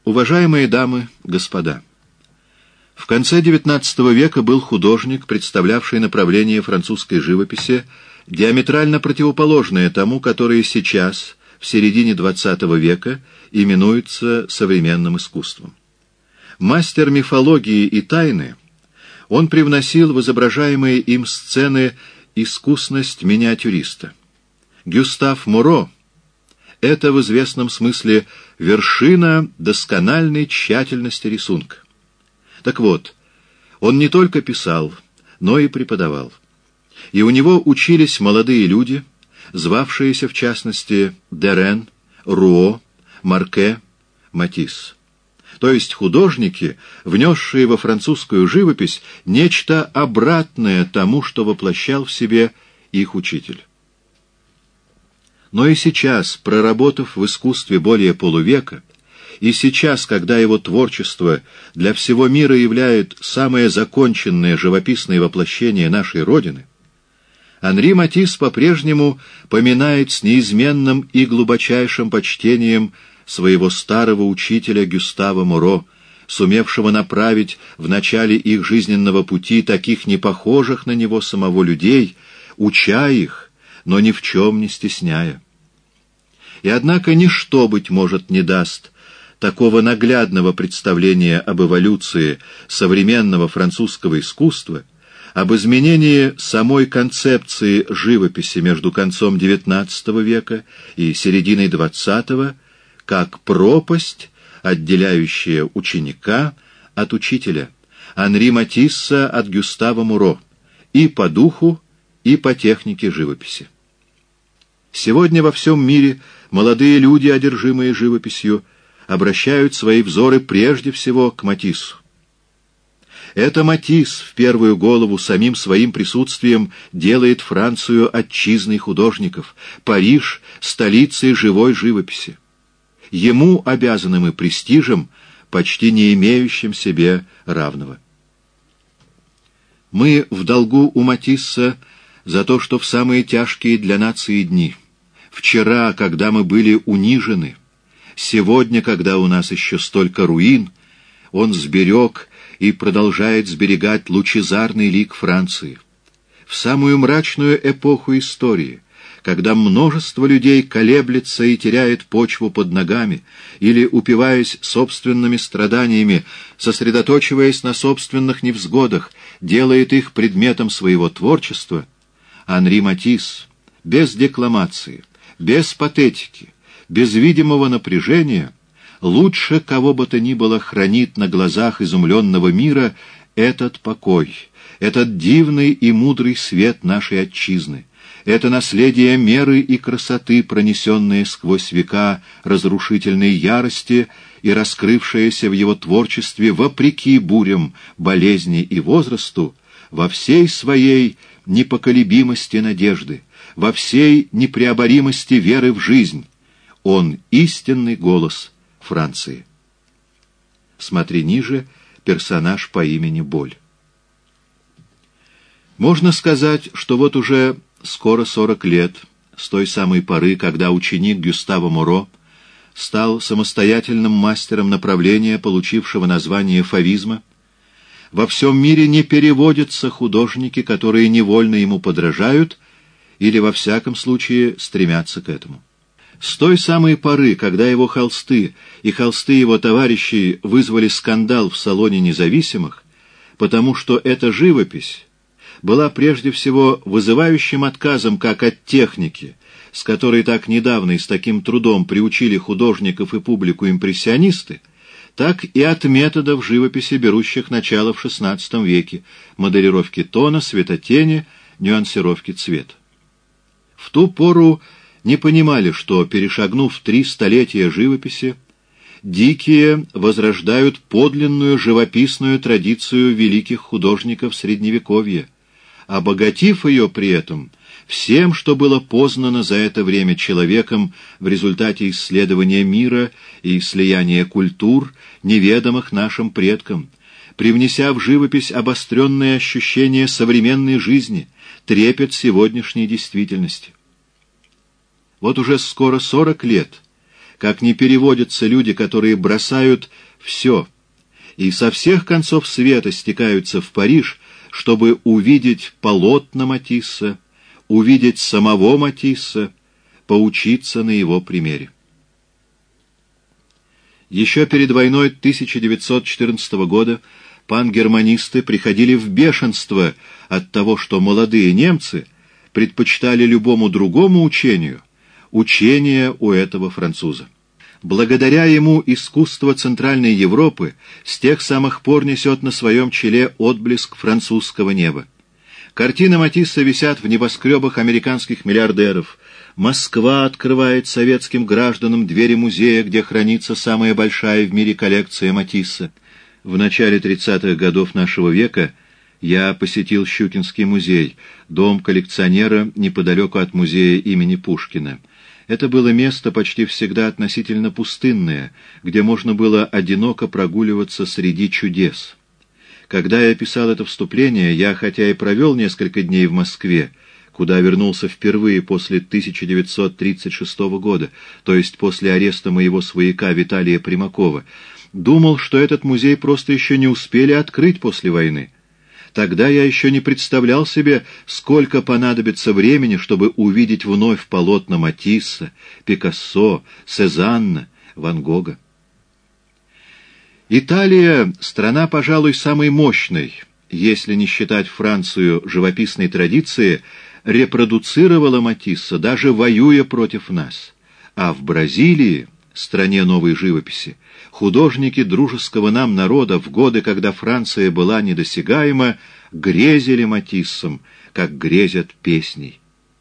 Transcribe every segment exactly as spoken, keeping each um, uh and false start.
Уважаемые дамы, господа, в конце девятнадцатого века был художник, представлявший направление французской живописи, диаметрально противоположное тому, которое сейчас, в середине двадцатого века, именуется современным искусством. Мастер мифологии и тайны, он привносил в изображаемые им сцены искусность миниатюриста. Гюстав Моро — это в известном смысле вершина доскональной тщательности рисунка. Так вот, он не только писал, но и преподавал. И у него учились молодые люди, звавшиеся в частности Дерен, Руо, Марке, Матисс. То есть художники, внесшие во французскую живопись нечто обратное тому, что воплощал в себе их учитель. Но и сейчас, проработав в искусстве более полувека, и сейчас, когда его творчество для всего мира являет самое законченное живописное воплощение нашей Родины, Анри Матисс по-прежнему поминает с неизменным и глубочайшим почтением своего старого учителя Гюстава Моро, сумевшего направить в начале их жизненного пути таких непохожих на него самого людей, уча их, но ни в чем не стесняя. И однако ничто, быть может, не даст такого наглядного представления об эволюции современного французского искусства, об изменении самой концепции живописи между концом девятнадцатого века и серединой двадцатого, как пропасть, отделяющая ученика от учителя, Анри Матисса от Гюстава Моро, и по духу, и по технике живописи. Сегодня во всем мире молодые люди, одержимые живописью, обращают свои взоры прежде всего к Матиссу. Это Матисс в первую голову самим своим присутствием делает Францию отчизной художников, Париж — столицей живой живописи. Ему обязаны мы престижем, почти не имеющим себе равного. Мы в долгу у Матисса за то, что в самые тяжкие для нации дни, вчера, когда мы были унижены, сегодня, когда у нас еще столько руин, он сберег и продолжает сберегать лучезарный лик Франции. В самую мрачную эпоху истории, когда множество людей колеблется и теряет почву под ногами, или, упиваясь собственными страданиями, сосредоточиваясь на собственных невзгодах, делает их предметом своего творчества, Анри Матисс без декламации, без патетики, без видимого напряжения лучше кого бы то ни было хранит на глазах изумленного мира этот покой, этот дивный и мудрый свет нашей отчизны, это наследие меры и красоты, пронесенное сквозь века разрушительной ярости и раскрывшееся в его творчестве вопреки бурям, болезни и возрасту, во всей своей непоколебимости надежды, во всей непреоборимости веры в жизнь. Он истинный голос Франции. Смотри ниже, персонаж по имени Боль. Можно сказать, что вот уже скоро сорок лет, с той самой поры, когда ученик Гюстава Моро стал самостоятельным мастером направления, получившего название фавизма, во всем мире не переводятся художники, которые невольно ему подражают или, во всяком случае, стремятся к этому. С той самой поры, когда его холсты и холсты его товарищей вызвали скандал в салоне независимых, потому что эта живопись была прежде всего вызывающим отказом как от техники, с которой так недавно и с таким трудом приучили художников и публику импрессионисты, так и от методов живописи, берущих начало в шестнадцатом веке, моделировки тона, светотени, нюансировки цвета. В ту пору не понимали, что, перешагнув три столетия живописи, дикие возрождают подлинную живописную традицию великих художников Средневековья, обогатив ее при этом всем, что было познано за это время человеком в результате исследования мира и слияния культур, неведомых нашим предкам, привнеся в живопись обостренное ощущение современной жизни, трепет сегодняшней действительности. Вот уже скоро сорок лет, как не переводятся люди, которые бросают все и со всех концов света стекаются в Париж, чтобы увидеть полотна Матисса, увидеть самого Матисса, поучиться на его примере. Еще перед войной тысяча девятьсот четырнадцатого года пангерманисты приходили в бешенство от того, что молодые немцы предпочитали любому другому учению учение у этого француза. Благодаря ему искусство Центральной Европы с тех самых пор несет на своем челе отблеск французского неба. Картины Матисса висят в небоскребах американских миллиардеров. Москва открывает советским гражданам двери музея, где хранится самая большая в мире коллекция Матисса. В начале тридцатых годов нашего века я посетил Щукинский музей, дом коллекционера неподалеку от музея имени Пушкина. Это было место почти всегда относительно пустынное, где можно было одиноко прогуливаться среди чудес. Когда я писал это вступление, я, хотя и провел несколько дней в Москве, куда вернулся впервые после тысяча девятьсот тридцать шестого года, то есть после ареста моего свояка Виталия Примакова, думал, что этот музей просто еще не успели открыть после войны. Тогда я еще не представлял себе, сколько понадобится времени, чтобы увидеть вновь полотна Матисса, Пикассо, Сезанна, Ван Гога. Италия — страна, пожалуй, самой мощной, если не считать Францию живописной традиции, репродуцировала Матисса, даже воюя против нас. А в Бразилии, стране новой живописи, художники дружеского нам народа в годы, когда Франция была недосягаема, грезили Матиссом, как грезят песней.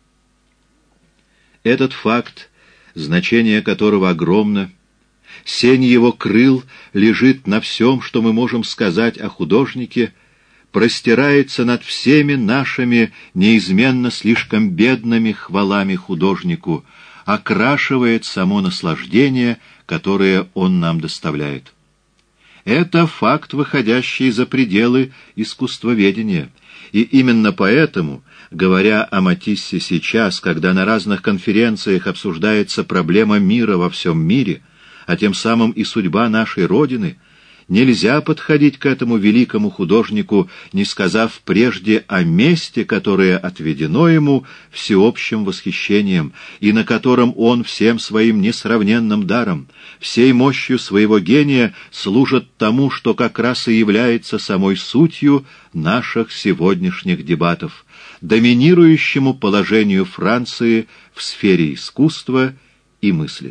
Этот факт, значение которого огромно, сень его крыл лежит на всем, что мы можем сказать о художнике, простирается над всеми нашими неизменно слишком бедными хвалами художнику, окрашивает само наслаждение, которое он нам доставляет. Это факт, выходящий за пределы искусствоведения, и именно поэтому, говоря о Матиссе сейчас, когда на разных конференциях обсуждается проблема мира во всем мире, а тем самым и судьба нашей Родины, нельзя подходить к этому великому художнику, не сказав прежде о месте, которое отведено ему всеобщим восхищением, и на котором он всем своим несравненным даром, всей мощью своего гения служит тому, что как раз и является самой сутью наших сегодняшних дебатов, доминирующему положению Франции в сфере искусства и мысли.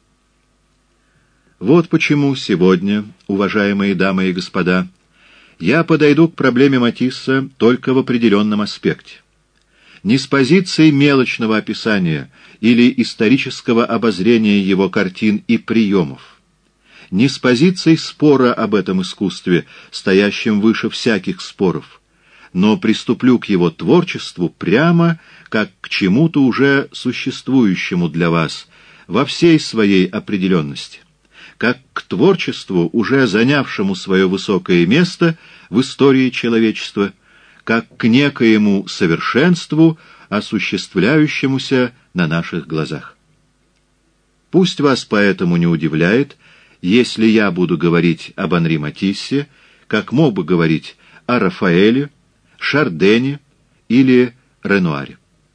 Вот почему сегодня, уважаемые дамы и господа, я подойду к проблеме Матисса только в определенном аспекте. Не с позиции мелочного описания или исторического обозрения его картин и приемов, не с позиции спора об этом искусстве, стоящем выше всяких споров, но приступлю к его творчеству прямо как к чему-то уже существующему для вас во всей своей определенности, как к творчеству, уже занявшему свое высокое место в истории человечества, как к некоему совершенству, осуществляющемуся на наших глазах. Пусть вас поэтому не удивляет, если я буду говорить об Анри Матиссе, как мог бы говорить о Рафаэле, Шардене или Ренуаре.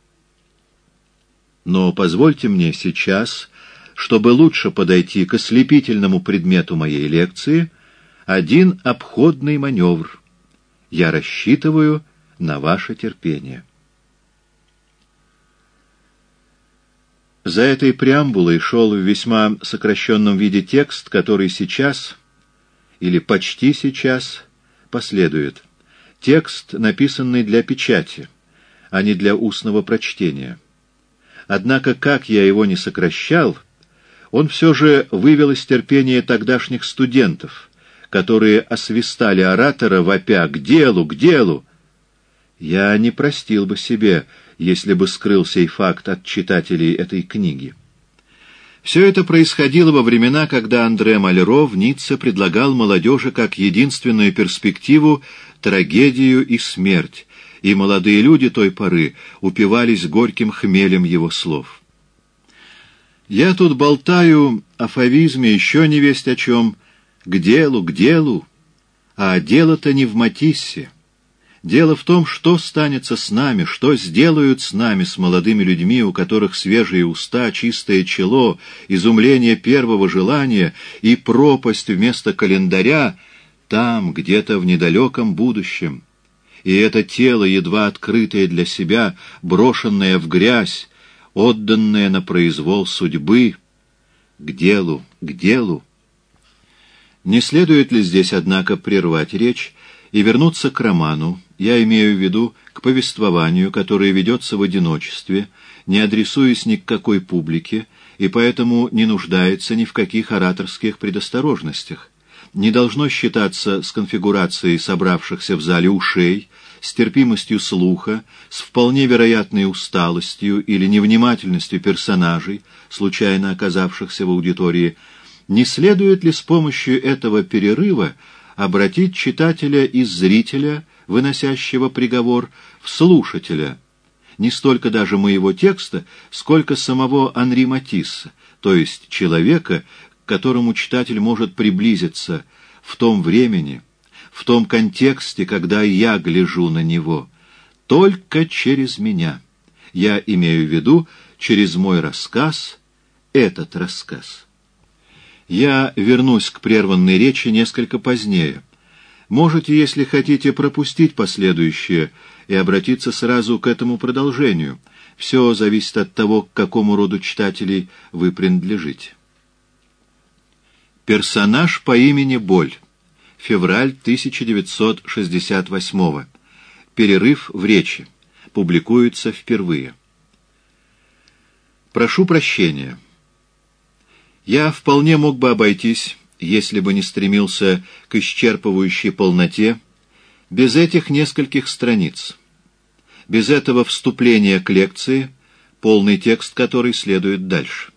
Но позвольте мне сейчас, чтобы лучше подойти к ослепительному предмету моей лекции, один обходный маневр. Я рассчитываю на ваше терпение. За этой преамбулой шел в весьма сокращенном виде текст, который сейчас, или почти сейчас, последует. Текст, написанный для печати, а не для устного прочтения. Однако, как я его не сокращал, он все же вывел из терпения тогдашних студентов, которые освистали оратора, вопя «К делу! К делу!». Я не простил бы себе, если бы скрыл сей факт от читателей этой книги. Все это происходило во времена, когда Андре Малеро в Ницце предлагал молодежи как единственную перспективу трагедию и смерть, и молодые люди той поры упивались горьким хмелем его слов. Я тут болтаю афоризме, еще не весть о чем, к делу, к делу, а дело-то не в Матиссе. Дело в том, что станется с нами, что сделают с нами, с молодыми людьми, у которых свежие уста, чистое чело, изумление первого желания и пропасть вместо календаря там, где-то в недалеком будущем. И это тело, едва открытое для себя, брошенное в грязь, отданное на произвол судьбы, к делу, к делу. Не следует ли здесь, однако, прервать речь и вернуться к роману, я имею в виду к повествованию, которое ведется в одиночестве, не адресуясь ни к какой публике, и поэтому не нуждается ни в каких ораторских предосторожностях, не должно считаться с конфигурацией собравшихся в зале ушей, с терпимостью слуха, с вполне вероятной усталостью или невнимательностью персонажей, случайно оказавшихся в аудитории. Не следует ли с помощью этого перерыва обратить читателя из зрителя, выносящего приговор, в слушателя, не столько даже моего текста, сколько самого Анри Матисса, то есть человека, к которому читатель может приблизиться в том времени, в том контексте, когда я гляжу на него, только через меня. Я имею в виду через мой рассказ, этот рассказ. Я вернусь к прерванной речи несколько позднее. Можете, если хотите, пропустить последующее и обратиться сразу к этому продолжению. Все зависит от того, к какому роду читателей вы принадлежите. Персонаж по имени Боль. Февраль тысяча девятьсот шестьдесят восьмого. Перерыв в речи. Публикуется впервые. Прошу прощения. Я вполне мог бы обойтись, если бы не стремился к исчерпывающей полноте, без этих нескольких страниц, без этого вступления к лекции, полный текст которой следует дальше.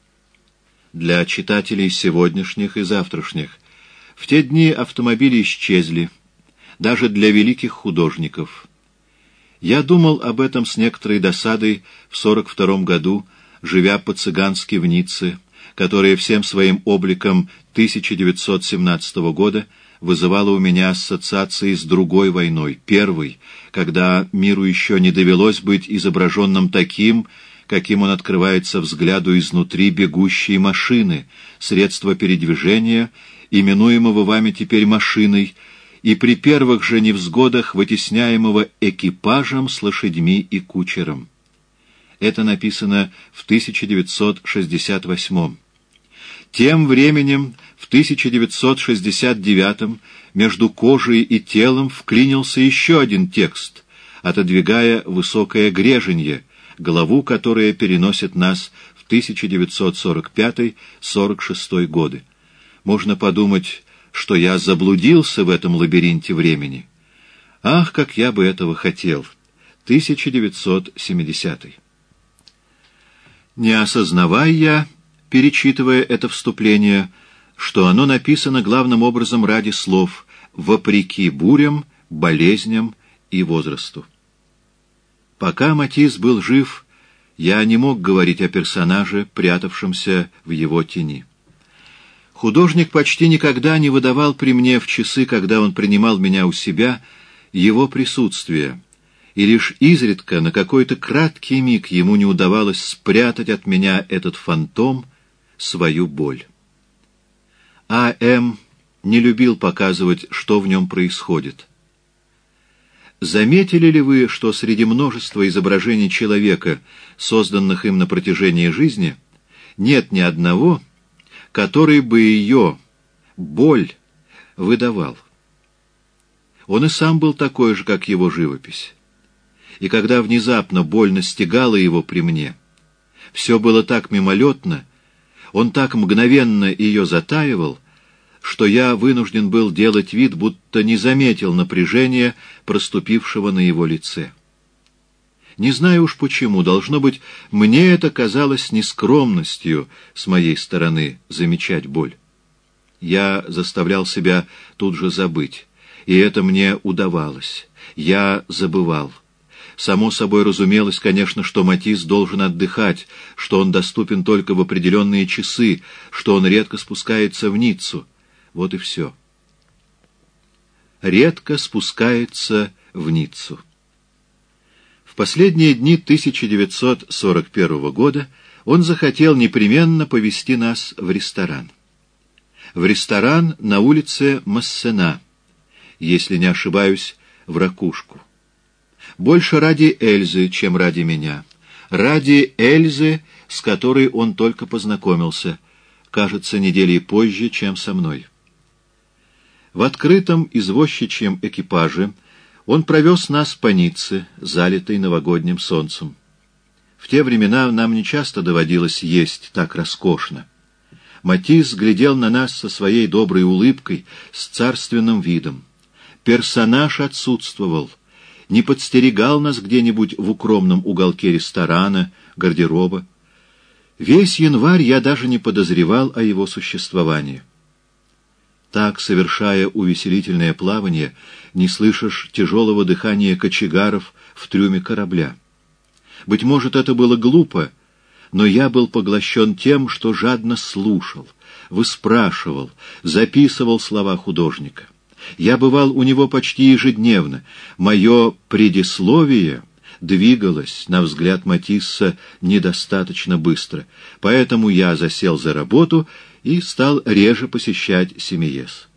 Для читателей сегодняшних и завтрашних в те дни автомобили исчезли, даже для великих художников. Я думал об этом с некоторой досадой в сорок втором году, живя по-цыгански в Ницце, которая всем своим обликом тысяча девятьсот семнадцатого года вызывала у меня ассоциации с другой войной, первой, когда миру еще не довелось быть изображенным таким, каким он открывается взгляду изнутри бегущей машины, средства передвижения, именуемого вами теперь машиной, и при первых же невзгодах вытесняемого экипажем с лошадьми и кучером. Это написано в тысяча девятьсот шестьдесят восьмом. Тем временем, в тысяча девятьсот шестьдесят девятом, между кожей и телом вклинился еще один текст, отодвигая высокое греженье, главу, которая переносит нас в тысяча девятьсот сорок пятый — сорок шестой годы. Можно подумать, что я заблудился в этом лабиринте времени. Ах, как я бы этого хотел! тысяча девятьсот семидесятый. Не осознавая я, перечитывая это вступление, что оно написано главным образом ради слов «вопреки бурям, болезням и возрасту». Пока Матисс был жив, я не мог говорить о персонаже, прятавшемся в его тени. Художник почти никогда не выдавал при мне в часы, когда он принимал меня у себя, его присутствие, и лишь изредка, на какой-то краткий миг, ему не удавалось спрятать от меня этот фантом, свою боль. А. М. не любил показывать, что в нем происходит. Заметили ли вы, что среди множества изображений человека, созданных им на протяжении жизни, нет ни одного, который бы ее, боль, выдавал? Он и сам был такой же, как его живопись. И когда внезапно боль настигала его при мне, все было так мимолетно, он так мгновенно ее затаивал, что я вынужден был делать вид, будто не заметил напряжения, проступившего на его лице. Не знаю уж почему, должно быть, мне это казалось нескромностью с моей стороны замечать боль. Я заставлял себя тут же забыть, и это мне удавалось. Я забывал. Само собой разумелось, конечно, что Матисс должен отдыхать, что он доступен только в определенные часы, что он редко спускается в Ниццу. Вот и все. Редко спускается в Ниццу. В последние дни тысяча девятьсот сорок первого года он захотел непременно повезти нас в ресторан. В ресторан на улице Массена, если не ошибаюсь, в Ракушку. Больше ради Эльзы, чем ради меня. Ради Эльзы, с которой он только познакомился, кажется, недели позже, чем со мной. В открытом извозчичьем экипаже он провез нас по Ницце, залитой новогодним солнцем. В те времена нам нечасто доводилось есть так роскошно. Матисс глядел на нас со своей доброй улыбкой, с царственным видом. Персонаж отсутствовал, не подстерегал нас где-нибудь в укромном уголке ресторана, гардероба. Весь январь я даже не подозревал о его существовании. Так, совершая увеселительное плавание, не слышишь тяжелого дыхания кочегаров в трюме корабля. Быть может, это было глупо, но я был поглощен тем, что жадно слушал, выспрашивал, записывал слова художника. Я бывал у него почти ежедневно. Мое предисловие двигалось, на взгляд Матисса, недостаточно быстро, поэтому я засел за работу и стал реже посещать Семиез.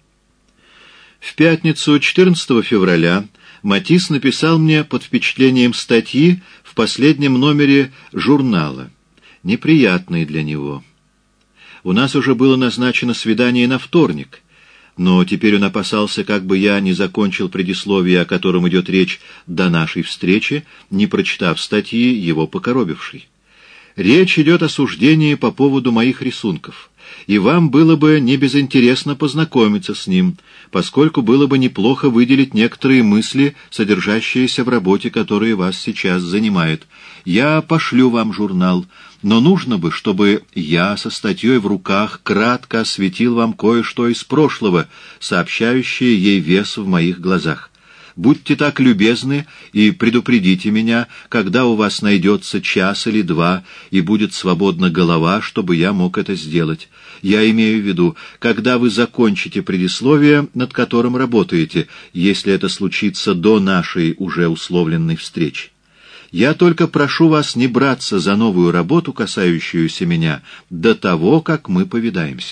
В пятницу, четырнадцатого февраля, Матисс написал мне под впечатлением статьи в последнем номере журнала, неприятной для него. У нас уже было назначено свидание на вторник, но теперь он опасался, как бы я не закончил предисловие, о котором идет речь, до нашей встречи, не прочитав статьи, его покоробившей. Речь идет о суждении по поводу моих рисунков, и вам было бы не безинтересно познакомиться с ним, поскольку было бы неплохо выделить некоторые мысли, содержащиеся в работе, которая вас сейчас занимает. Я пошлю вам журнал, но нужно бы, чтобы я со статьей в руках кратко осветил вам кое-что из прошлого, сообщающее ей вес в моих глазах. Будьте так любезны и предупредите меня, когда у вас найдется час или два, и будет свободна голова, чтобы я мог это сделать. Я имею в виду, когда вы закончите предисловие, над которым работаете, если это случится до нашей уже условленной встречи. Я только прошу вас не браться за новую работу, касающуюся меня, до того, как мы повидаемся.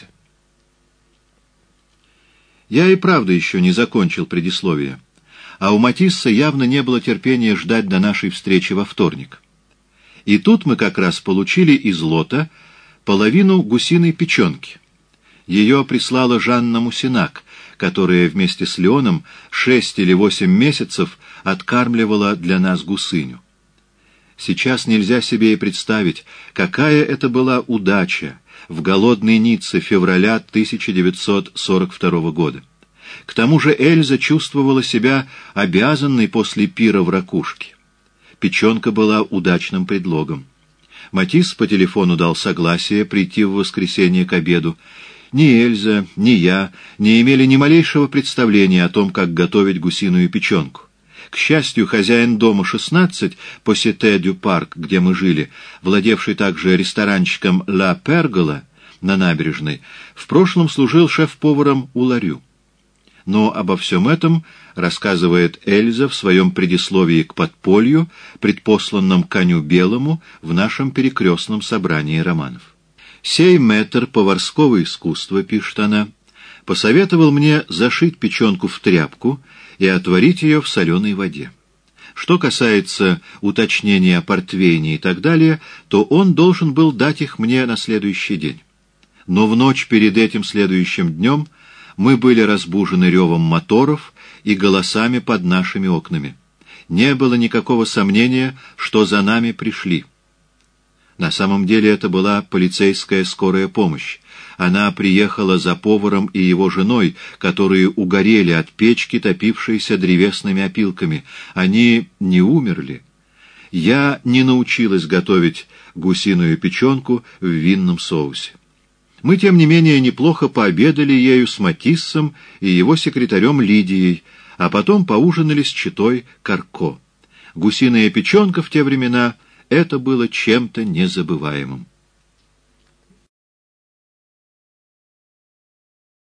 Я и правда еще не закончил предисловие. А у Матисса явно не было терпения ждать до нашей встречи во вторник. И тут мы как раз получили из лота половину гусиной печенки. Ее прислала Жанна Мусинак, которая вместе с Леоном шесть или восемь месяцев откармливала для нас гусыню. Сейчас нельзя себе и представить, какая это была удача в голодной Ницце февраля тысяча девятьсот сорок второго года. К тому же Эльза чувствовала себя обязанной после пира в Ракушке. Печенка была удачным предлогом. Матисс по телефону дал согласие прийти в воскресенье к обеду. Ни Эльза, ни я не имели ни малейшего представления о том, как готовить гусиную печенку. К счастью, хозяин дома шестнадцать по Сите-дю-Парк, где мы жили, владевший также ресторанчиком «Ла Пергола» на набережной, в прошлом служил шеф-поваром у Ларю. Но обо всем этом рассказывает Эльза в своем предисловии к подполью, предпосланном коню белому в нашем перекрестном собрании романов. «Сей мэтр поварского искусства, — пишет она, — посоветовал мне зашить печенку в тряпку и отварить ее в соленой воде. Что касается уточнения о портвейне и так далее, то он должен был дать их мне на следующий день. Но в ночь перед этим следующим днем мы были разбужены ревом моторов и голосами под нашими окнами. Не было никакого сомнения, что за нами пришли. На самом деле это была полицейская скорая помощь. Она приехала за поваром и его женой, которые угорели от печки, топившейся древесными опилками. Они не умерли. Я не научилась готовить гусиную печенку в винном соусе. Мы, тем не менее, неплохо пообедали ею с Матиссом и его секретарем Лидией, а потом поужинали с читой Карко. Гусиная печенка в те времена — это было чем-то незабываемым.